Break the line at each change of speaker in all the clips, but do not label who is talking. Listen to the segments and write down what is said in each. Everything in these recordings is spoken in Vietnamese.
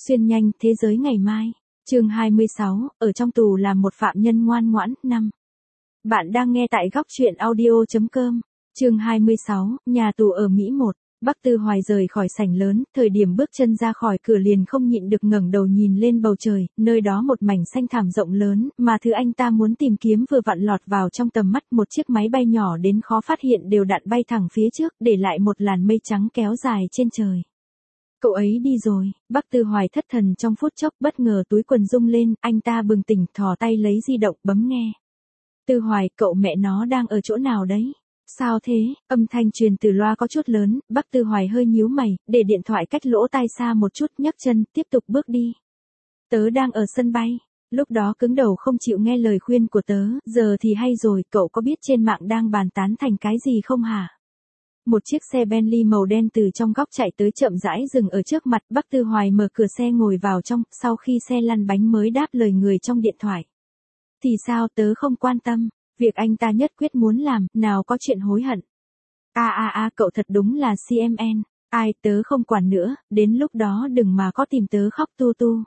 Xuyên nhanh thế giới ngày mai. Chương 26, ở trong tù làm một phạm nhân ngoan ngoãn. 5. Bạn đang nghe tại góc truyện audio.com. Chương 26, nhà tù ở Mỹ 1. Bắc Tư Hoài rời khỏi sảnh lớn, thời điểm bước chân ra khỏi cửa liền không nhịn được ngẩng đầu nhìn lên bầu trời, nơi đó một mảnh xanh thảm rộng lớn, mà thứ anh ta muốn tìm kiếm vừa vặn lọt vào trong tầm mắt, một chiếc máy bay nhỏ đến khó phát hiện đều đặn bay thẳng phía trước, để lại một làn mây trắng kéo dài trên trời. Cậu ấy đi rồi, Bắc Tư Hoài thất thần trong phút chốc, bất ngờ túi quần rung lên, anh ta bừng tỉnh thò tay lấy di động bấm nghe. Tư Hoài, cậu mẹ nó đang ở chỗ nào đấy? Sao thế? Âm thanh truyền từ loa có chút lớn, Bắc Tư Hoài hơi nhíu mày, để điện thoại cách lỗ tai xa một chút, nhấc chân, tiếp tục bước đi. Tớ đang ở sân bay. Lúc đó cứng đầu không chịu nghe lời khuyên của tớ, giờ thì hay rồi, cậu có biết trên mạng đang bàn tán thành cái gì không hả? Một chiếc xe Bentley màu đen từ trong góc chạy tới chậm rãi dừng ở trước mặt, Bắc Tư Hoài mở cửa xe ngồi vào trong, sau khi xe lăn bánh mới đáp lời người trong điện thoại. Thì sao, tớ không quan tâm, việc anh ta nhất quyết muốn làm, nào có chuyện hối hận. Cậu thật đúng là CMN, ai, tớ không quản nữa, đến lúc đó đừng mà có tìm tớ khóc tu tu.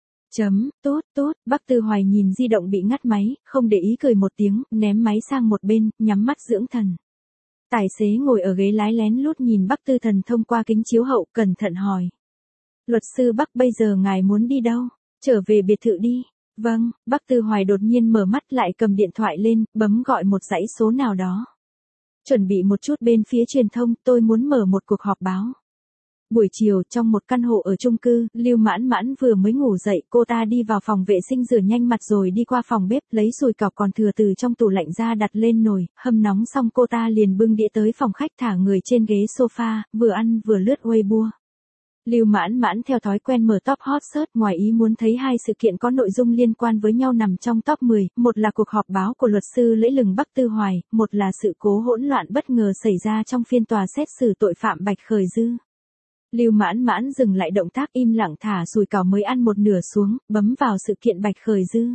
Tốt, Bắc Tư Hoài nhìn di động bị ngắt máy, không để ý cười một tiếng, ném máy sang một bên, nhắm mắt dưỡng thần. Tài xế ngồi ở ghế lái lén lút nhìn Bắc Tư Thần thông qua kính chiếu hậu, cẩn thận hỏi. Luật sư Bắc, bây giờ ngài muốn đi đâu? Trở về biệt thự đi. Vâng, Bắc Tư Hoài đột nhiên mở mắt lại, cầm điện thoại lên, bấm gọi một dãy số nào đó. Chuẩn bị một chút, bên phía truyền thông, tôi muốn mở một cuộc họp báo. Buổi chiều, trong một căn hộ ở chung cư, Lưu Mãn Mãn vừa mới ngủ dậy, cô ta đi vào phòng vệ sinh rửa nhanh mặt rồi đi qua phòng bếp, lấy sùi cảo còn thừa từ trong tủ lạnh ra đặt lên nồi, hâm nóng xong cô ta liền bưng đĩa tới phòng khách, thả người trên ghế sofa, vừa ăn vừa lướt Weibo. Lưu Mãn Mãn theo thói quen mở top hot search, ngoài ý muốn thấy hai sự kiện có nội dung liên quan với nhau nằm trong top 10, một là cuộc họp báo của luật sư lẫy lừng Bắc Tư Hoài, một là sự cố hỗn loạn bất ngờ xảy ra trong phiên tòa xét xử tội phạm Bạch Khởi Dư. Lưu Mãn Mãn dừng lại động tác, im lặng thả sùi cảo mới ăn một nửa xuống, bấm vào sự kiện Bạch Khởi Dư.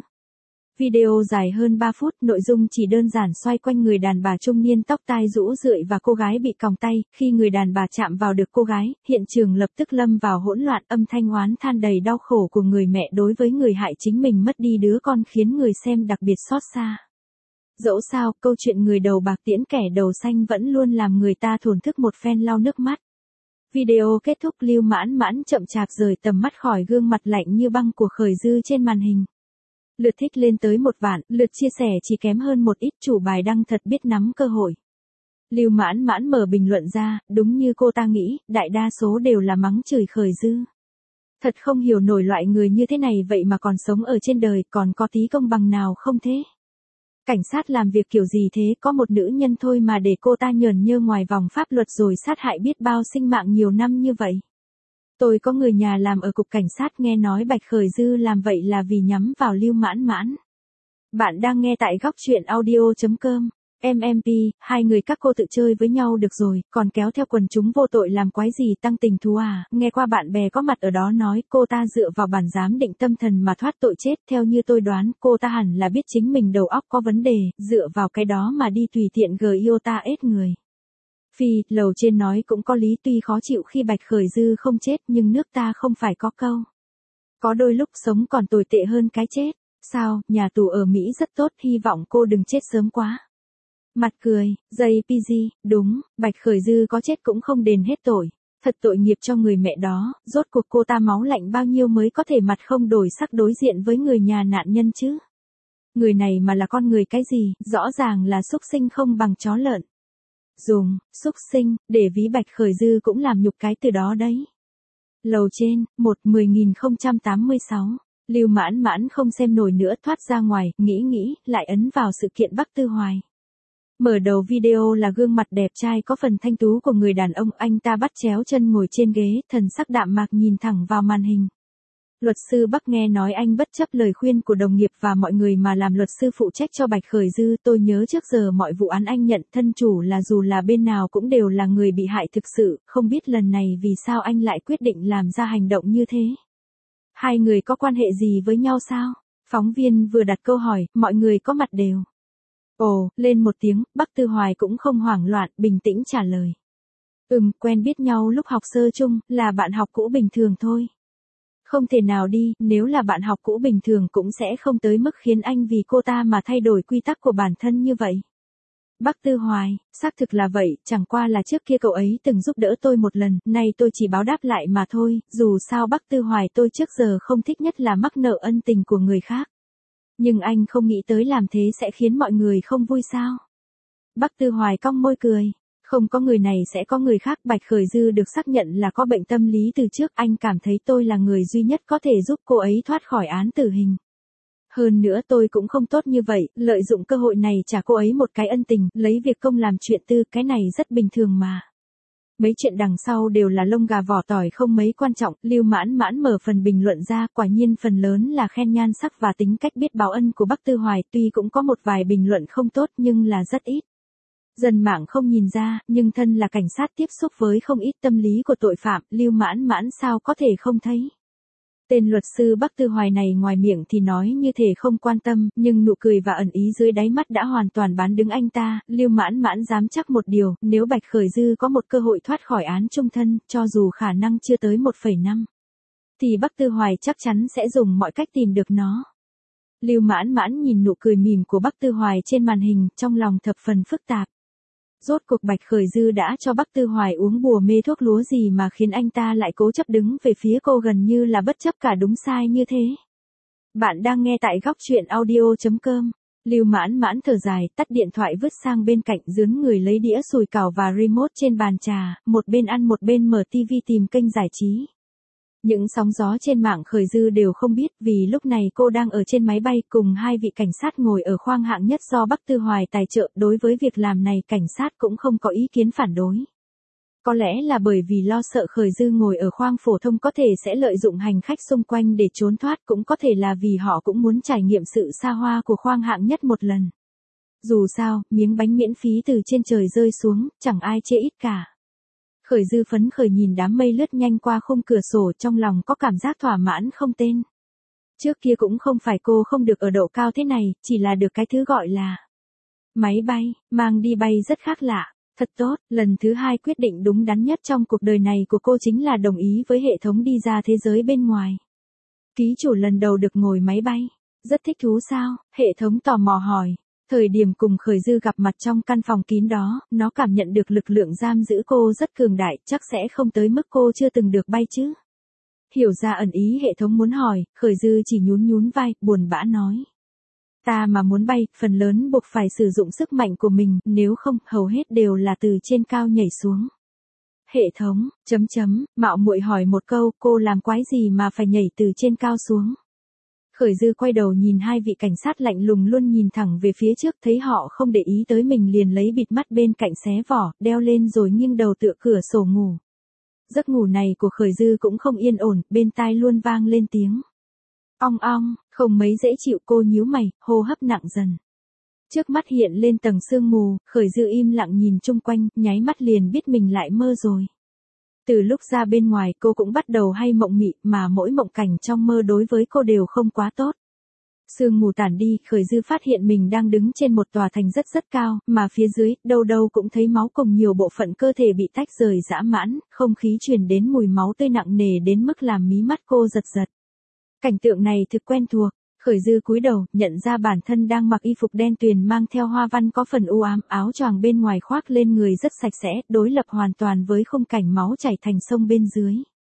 Video dài hơn 3 phút, nội dung chỉ đơn giản xoay quanh người đàn bà trung niên tóc tai rũ rượi và cô gái bị còng tay, khi người đàn bà chạm vào được cô gái, hiện trường lập tức lâm vào hỗn loạn, âm thanh oán than đầy đau khổ của người mẹ đối với người hại chính mình mất đi đứa con khiến người xem đặc biệt xót xa. Dẫu sao, câu chuyện người đầu bạc tiễn kẻ đầu xanh vẫn luôn làm người ta thổn thức một phen lau nước mắt. Video kết thúc, Lưu Mãn Mãn chậm chạp rời tầm mắt khỏi gương mặt lạnh như băng của Khởi Dư trên màn hình. Lượt thích lên tới 1 vạn, lượt chia sẻ chỉ kém hơn một ít, chủ bài đăng thật biết nắm cơ hội. Lưu Mãn Mãn mở bình luận ra, đúng như cô ta nghĩ, đại đa số đều là mắng chửi Khởi Dư. Thật không hiểu nổi loại người như thế này vậy mà còn sống ở trên đời, còn có tí công bằng nào không thế? Cảnh sát làm việc kiểu gì thế, có một nữ nhân thôi mà để cô ta nhởn nhơ ngoài vòng pháp luật rồi sát hại biết bao sinh mạng nhiều năm như vậy. Tôi có người nhà làm ở cục cảnh sát, nghe nói Bạch Khởi Dư làm vậy là vì nhắm vào Lưu Mãn Mãn. Bạn đang nghe tại góc truyện audio.com. MMP, hai người các cô tự chơi với nhau được rồi, còn kéo theo quần chúng vô tội làm quái gì, tăng tình thú à? Nghe qua bạn bè có mặt ở đó nói cô ta dựa vào bản giám định tâm thần mà thoát tội chết, theo như tôi đoán cô ta hẳn là biết chính mình đầu óc có vấn đề, dựa vào cái đó mà đi tùy tiện iota ết người. Phi, lầu trên nói cũng có lý, tuy khó chịu khi Bạch Khởi Dư không chết nhưng nước ta không phải có câu. Có đôi lúc sống còn tồi tệ hơn cái chết. Sao, nhà tù ở Mỹ rất tốt, hy vọng cô đừng chết sớm quá. Mặt cười, JPG, đúng, Bạch Khởi Dư có chết cũng không đền hết tội. Thật tội nghiệp cho người mẹ đó, rốt cuộc cô ta máu lạnh bao nhiêu mới có thể mặt không đổi sắc đối diện với người nhà nạn nhân chứ. Người này mà là con người cái gì, rõ ràng là súc sinh không bằng chó lợn. Dùng, súc sinh, để ví Bạch Khởi Dư cũng làm nhục cái từ đó đấy. Lầu trên, 10.086, Lưu Mãn Mãn không xem nổi nữa, thoát ra ngoài, nghĩ, lại ấn vào sự kiện Bắc Tư Hoài. Mở đầu video là gương mặt đẹp trai có phần thanh tú của người đàn ông, anh ta bắt chéo chân ngồi trên ghế, thần sắc đạm mạc nhìn thẳng vào màn hình. Luật sư Bắc, nghe nói anh bất chấp lời khuyên của đồng nghiệp và mọi người mà làm luật sư phụ trách cho Bạch Khởi Dư, tôi nhớ trước giờ mọi vụ án anh nhận thân chủ là dù là bên nào cũng đều là người bị hại thực sự, không biết lần này vì sao anh lại quyết định làm ra hành động như thế. Hai người có quan hệ gì với nhau sao? Phóng viên vừa đặt câu hỏi, mọi người có mặt đều. Ồ, lên một tiếng, Bắc Tư Hoài cũng không hoảng loạn, bình tĩnh trả lời. Quen biết nhau lúc học sơ chung, là bạn học cũ bình thường thôi. Không thể nào đi, nếu là bạn học cũ bình thường cũng sẽ không tới mức khiến anh vì cô ta mà thay đổi quy tắc của bản thân như vậy. Bắc Tư Hoài, xác thực là vậy, chẳng qua là trước kia cậu ấy từng giúp đỡ tôi một lần, nay tôi chỉ báo đáp lại mà thôi, dù sao Bắc Tư Hoài tôi trước giờ không thích nhất là mắc nợ ân tình của người khác. Nhưng anh không nghĩ tới làm thế sẽ khiến mọi người không vui sao? Bắc Tư Hoài cong môi cười. Không có người này sẽ có người khác. Bạch Khởi Dư được xác nhận là có bệnh tâm lý từ trước, anh cảm thấy tôi là người duy nhất có thể giúp cô ấy thoát khỏi án tử hình. Hơn nữa tôi cũng không tốt như vậy, lợi dụng cơ hội này trả cô ấy một cái ân tình, lấy việc công làm chuyện tư, cái này rất bình thường mà. Mấy chuyện đằng sau đều là lông gà vỏ tỏi không mấy quan trọng, Lưu Mãn Mãn mở phần bình luận ra, quả nhiên phần lớn là khen nhan sắc và tính cách biết báo ân của Bắc Tư Hoài, tuy cũng có một vài bình luận không tốt nhưng là rất ít. Dân mạng không nhìn ra, nhưng thân là cảnh sát tiếp xúc với không ít tâm lý của tội phạm, Lưu Mãn Mãn sao có thể không thấy. Tên luật sư Bắc Tư Hoài này ngoài miệng thì nói như thể không quan tâm, nhưng nụ cười và ẩn ý dưới đáy mắt đã hoàn toàn bán đứng anh ta. Lưu Mãn Mãn dám chắc một điều, nếu Bạch Khởi Dư có một cơ hội thoát khỏi án chung thân, cho dù khả năng chưa tới 1,5, thì Bắc Tư Hoài chắc chắn sẽ dùng mọi cách tìm được nó. Lưu Mãn Mãn nhìn nụ cười mỉm của Bắc Tư Hoài trên màn hình, trong lòng thập phần phức tạp. Rốt cuộc Bạch Khởi Dư đã cho Bắc Tư Hoài uống bùa mê thuốc lúa gì mà khiến anh ta lại cố chấp đứng về phía cô gần như là bất chấp cả đúng sai như thế. Bạn đang nghe tại góc truyện audio.com. Lưu Mãn Mãn thở dài, tắt điện thoại vứt sang bên cạnh, dướn người lấy đĩa sùi cảo và remote trên bàn trà, một bên ăn một bên mở tivi tìm kênh giải trí. Những sóng gió trên mạng Khởi Dư đều không biết, vì lúc này cô đang ở trên máy bay cùng hai vị cảnh sát ngồi ở khoang hạng nhất do Bắc Tư Hoài tài trợ. Đối với việc làm này cảnh sát cũng không có ý kiến phản đối. Có lẽ là bởi vì lo sợ Khởi Dư ngồi ở khoang phổ thông có thể sẽ lợi dụng hành khách xung quanh để trốn thoát, cũng có thể là vì họ cũng muốn trải nghiệm sự xa hoa của khoang hạng nhất một lần. Dù sao, miếng bánh miễn phí từ trên trời rơi xuống, chẳng ai chê ít cả. Khởi Dư phấn khởi nhìn đám mây lướt nhanh qua khung cửa sổ, trong lòng có cảm giác thỏa mãn không tên. Trước kia cũng không phải cô không được ở độ cao thế này, chỉ là được cái thứ gọi là máy bay, mang đi bay rất khác lạ. Thật tốt, lần thứ hai quyết định đúng đắn nhất trong cuộc đời này của cô chính là đồng ý với hệ thống đi ra thế giới bên ngoài. Ký chủ lần đầu được ngồi máy bay. Rất thích thú sao? Hệ thống tò mò hỏi. Thời điểm cùng Khởi Dư gặp mặt trong căn phòng kín đó, nó cảm nhận được lực lượng giam giữ cô rất cường đại, chắc sẽ không tới mức cô chưa từng được bay chứ. Hiểu ra ẩn ý hệ thống muốn hỏi, Khởi Dư chỉ nhún nhún vai, buồn bã nói. Ta mà muốn bay, phần lớn buộc phải sử dụng sức mạnh của mình, nếu không, hầu hết đều là từ trên cao nhảy xuống. Hệ thống, mạo muội hỏi một câu, cô làm quái gì mà phải nhảy từ trên cao xuống. Khởi Dư quay đầu nhìn hai vị cảnh sát lạnh lùng luôn nhìn thẳng về phía trước, thấy họ không để ý tới mình liền lấy bịt mắt bên cạnh xé vỏ, đeo lên rồi nghiêng đầu tựa cửa sổ ngủ. Giấc ngủ này của Khởi Dư cũng không yên ổn, bên tai luôn vang lên tiếng ong ong, không mấy dễ chịu. Cô nhíu mày, hô hấp nặng dần. Trước mắt hiện lên tầng sương mù, Khởi Dư im lặng nhìn chung quanh, nháy mắt liền biết mình lại mơ rồi. Từ lúc ra bên ngoài cô cũng bắt đầu hay mộng mị, mà mỗi mộng cảnh trong mơ đối với cô đều không quá tốt. Sương mù tản đi, Khởi Dư phát hiện mình đang đứng trên một tòa thành rất cao, mà phía dưới, đâu đâu cũng thấy máu cùng nhiều bộ phận cơ thể bị tách rời dã mãn, không khí truyền đến mùi máu tươi nặng nề đến mức làm mí mắt cô giật giật. Cảnh tượng này thực quen thuộc. Khởi Dư cúi đầu, nhận ra bản thân đang mặc y phục đen tuyền mang theo hoa văn có phần u ám, áo choàng bên ngoài khoác lên người rất sạch sẽ, đối lập hoàn toàn với khung cảnh máu chảy thành sông bên dưới.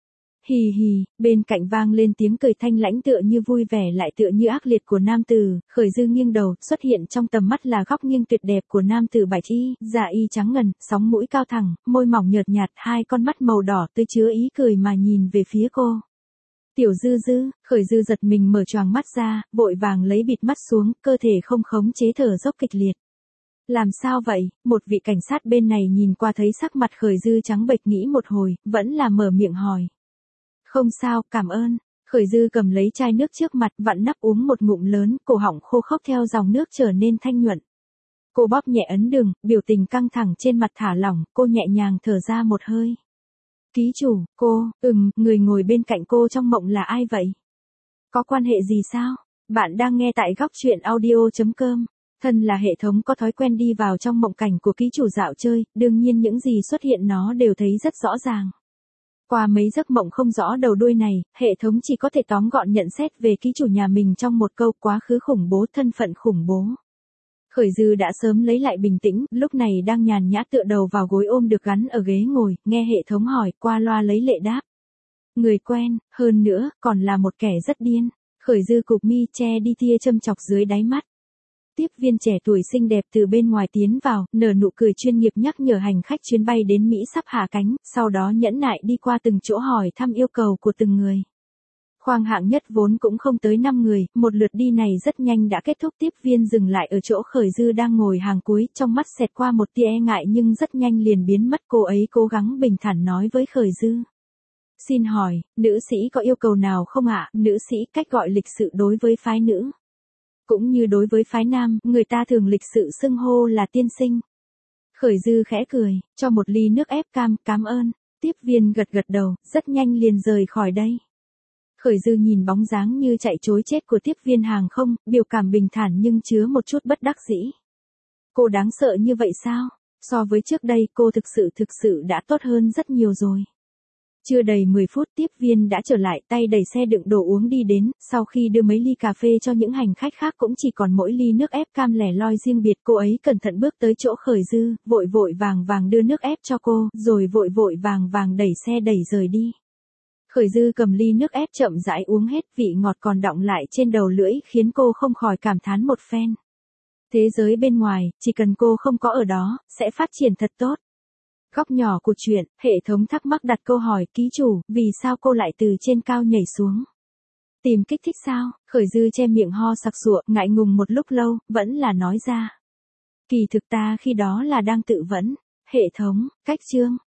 Hì hì, bên cạnh vang lên tiếng cười thanh lãnh tựa như vui vẻ lại tựa như ác liệt của nam tử. Khởi Dư nghiêng đầu, xuất hiện trong tầm mắt là góc nghiêng tuyệt đẹp của nam tử bạch y, da y trắng ngần, sóng mũi cao thẳng, môi mỏng nhợt nhạt, hai con mắt màu đỏ tươi chứa ý cười mà nhìn về phía cô. Tiểu Dư Dư, Khởi Dư giật mình mở choàng mắt ra, vội vàng lấy bịt mắt xuống, cơ thể không khống chế thở dốc kịch liệt. Làm sao vậy? Một vị cảnh sát bên này nhìn qua thấy sắc mặt Khởi Dư trắng bệch nghĩ một hồi, vẫn là mở miệng hỏi. Không sao, cảm ơn. Khởi Dư cầm lấy chai nước trước mặt, vặn nắp uống một ngụm lớn, cổ họng khô khốc theo dòng nước trở nên thanh nhuận. Cô bóp nhẹ ấn đường, biểu tình căng thẳng trên mặt thả lỏng, cô nhẹ nhàng thở ra một hơi. Ký chủ, cô, người ngồi bên cạnh cô trong mộng là ai vậy? Có quan hệ gì sao? Bạn đang nghe tại góc truyện audio.com. Thân là hệ thống có thói quen đi vào trong mộng cảnh của ký chủ dạo chơi, đương nhiên những gì xuất hiện nó đều thấy rất rõ ràng. Qua mấy giấc mộng không rõ đầu đuôi này, hệ thống chỉ có thể tóm gọn nhận xét về ký chủ nhà mình trong một câu: quá khứ khủng bố, thân phận khủng bố. Khởi Dư đã sớm lấy lại bình tĩnh, lúc này đang nhàn nhã tựa đầu vào gối ôm được gắn ở ghế ngồi, nghe hệ thống hỏi, qua loa lấy lệ đáp. Người quen, hơn nữa, còn là một kẻ rất điên. Khởi Dư cụp mi che đi tia châm chọc dưới đáy mắt. Tiếp viên trẻ tuổi xinh đẹp từ bên ngoài tiến vào, nở nụ cười chuyên nghiệp nhắc nhở hành khách chuyến bay đến Mỹ sắp hạ cánh, sau đó nhẫn nại đi qua từng chỗ hỏi thăm yêu cầu của từng người. Khoang hạng nhất vốn cũng không tới 5 người, một lượt đi này rất nhanh đã kết thúc. Tiếp viên dừng lại ở chỗ Khởi Dư đang ngồi hàng cuối, trong mắt xẹt qua một tia e ngại nhưng rất nhanh liền biến mất. Cô ấy cố gắng bình thản nói với Khởi Dư. Xin hỏi, nữ sĩ có yêu cầu nào không ạ? Nữ sĩ, cách gọi lịch sự đối với phái nữ. Cũng như đối với phái nam, người ta thường lịch sự xưng hô là tiên sinh. Khởi Dư khẽ cười, cho một ly nước ép cam, cảm ơn. Tiếp viên gật gật đầu, rất nhanh liền rời khỏi đây. Khởi Dư nhìn bóng dáng như chạy trối chết của tiếp viên hàng không, biểu cảm bình thản nhưng chứa một chút bất đắc dĩ. Cô đáng sợ như vậy sao? So với trước đây cô thực sự đã tốt hơn rất nhiều rồi. Chưa đầy 10 phút tiếp viên đã trở lại, tay đẩy xe đựng đồ uống đi đến, sau khi đưa mấy ly cà phê cho những hành khách khác cũng chỉ còn mỗi ly nước ép cam lẻ loi riêng biệt. Cô ấy cẩn thận bước tới chỗ Khởi Dư, vội vàng đưa nước ép cho cô, rồi vội vàng đẩy xe đẩy rời đi. Khởi Dư cầm ly nước ép chậm rãi uống hết, vị ngọt còn đọng lại trên đầu lưỡi khiến cô không khỏi cảm thán một phen. Thế giới bên ngoài, chỉ cần cô không có ở đó, sẽ phát triển thật tốt. Góc nhỏ của chuyện, hệ thống thắc mắc đặt câu hỏi, ký chủ, vì sao cô lại từ trên cao nhảy xuống? Tìm kích thích sao? Khởi Dư che miệng ho sặc sụa, ngại ngùng một lúc lâu, vẫn là nói ra. Kỳ thực ta khi đó là đang tự vấn. Hệ thống, cách chương.